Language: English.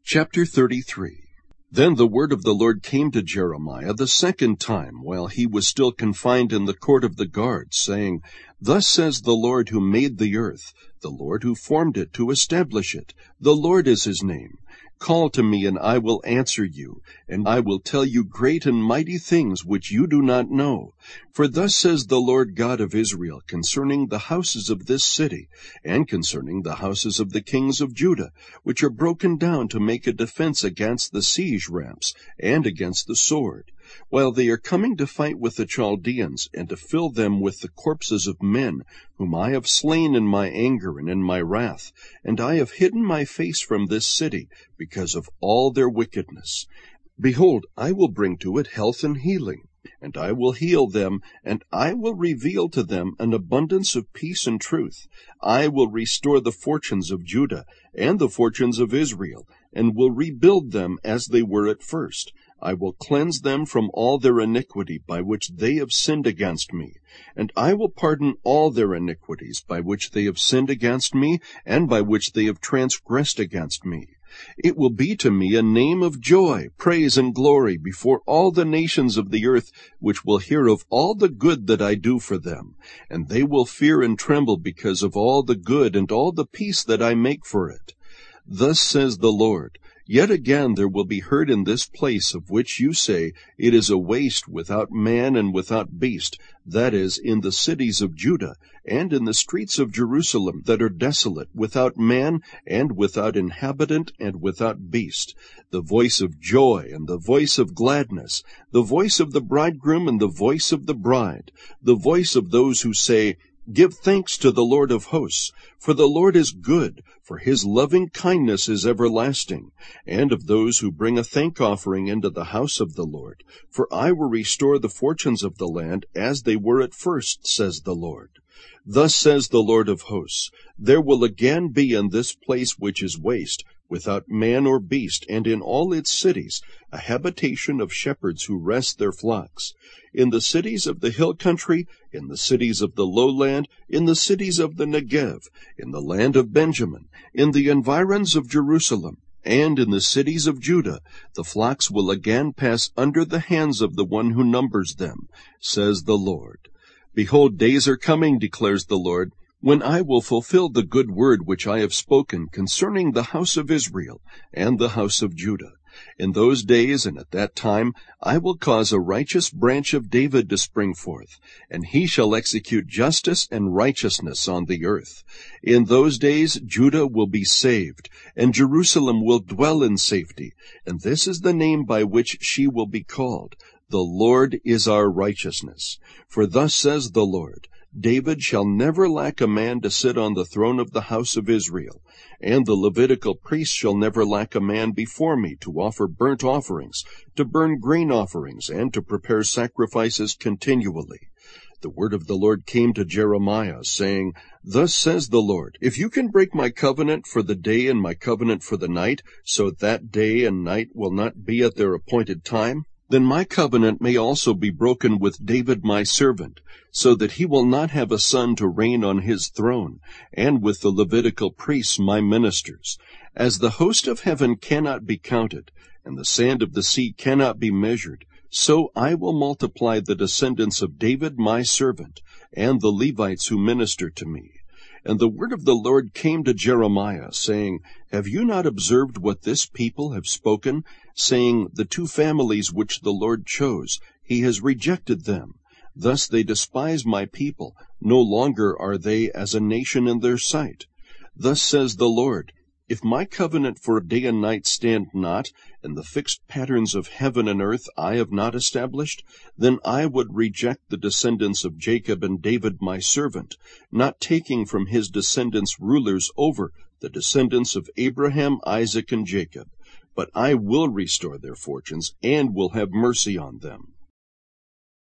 Chapter 33. Then the word of the Lord came to Jeremiah the second time, while he was still confined in the court of the guards, saying, Thus says the Lord who made the earth, the Lord who formed it to establish it. The Lord is his name. Call to me, and I will answer you, and I will tell you great and mighty things which you do not know. For thus says the Lord God of Israel concerning the houses of this city, and concerning the houses of the kings of Judah, which are broken down to make a defense against the siege ramps, and against the sword, while they are coming to fight with the Chaldeans, and to fill them with the corpses of men, whom I have slain in my anger and in my wrath, and I have hidden my face from this city, because of all their wickedness. Behold, I will bring to it health and healing, and I will heal them, and I will reveal to them an abundance of peace and truth. I will restore the fortunes of Judah and the fortunes of Israel, and will rebuild them as they were at first. I will cleanse them from all their iniquity by which they have sinned against me, and I will pardon all their iniquities by which they have sinned against me, and by which they have transgressed against me. It will be to me a name of joy, praise, and glory before all the nations of the earth, which will hear of all the good that I do for them. And they will fear and tremble because of all the good and all the peace that I make for it. Thus says the Lord, Yet again there will be heard in this place of which you say, It is a waste without man and without beast, that is, in the cities of Judah, and in the streets of Jerusalem that are desolate, without man, and without inhabitant, and without beast, the voice of joy and the voice of gladness, the voice of the bridegroom and the voice of the bride, the voice of those who say, Give thanks to the Lord of hosts, for the Lord is good, for his loving kindness is everlasting, and of those who bring a thank offering into the house of the Lord. For I will restore the fortunes of the land as they were at first, says the Lord. Thus says the Lord of hosts, There will again be in this place which is waste, without man or beast, and in all its cities, a habitation of shepherds who rest their flocks. In the cities of the hill country, in the cities of the lowland, in the cities of the Negev, in the land of Benjamin, in the environs of Jerusalem, and in the cities of Judah, the flocks will again pass under the hands of the one who numbers them, says the Lord. Behold, days are coming, declares the Lord, when I will fulfill the good word which I have spoken concerning the house of Israel and the house of Judah. In those days and at that time I will cause a righteous branch of David to spring forth, and he shall execute justice and righteousness on the earth. In those days Judah will be saved, and Jerusalem will dwell in safety, and this is the name by which she will be called. The Lord is our righteousness. For thus says the Lord, David shall never lack a man to sit on the throne of the house of Israel, and the Levitical priests shall never lack a man before me to offer burnt offerings, to burn grain offerings, and to prepare sacrifices continually. The word of the Lord came to Jeremiah, saying, Thus says the Lord, If you can break my covenant for the day and my covenant for the night, so that day and night will not be at their appointed time, then my covenant may also be broken with David my servant, so that he will not have a son to reign on his throne, and with the Levitical priests my ministers. As the host of heaven cannot be counted, and the sand of the sea cannot be measured, so I will multiply the descendants of David my servant, and the Levites who minister to me. And the word of the Lord came to Jeremiah, saying, Have you not observed what this people have spoken, saying, The two families which the Lord chose, he has rejected them. Thus they despise my people, no longer are they as a nation in their sight. Thus says the Lord, If my covenant for day and night stand not, and the fixed patterns of heaven and earth I have not established, then I would reject the descendants of Jacob and David my servant, not taking from his descendants rulers over the descendants of Abraham, Isaac, and Jacob. But I will restore their fortunes, and will have mercy on them.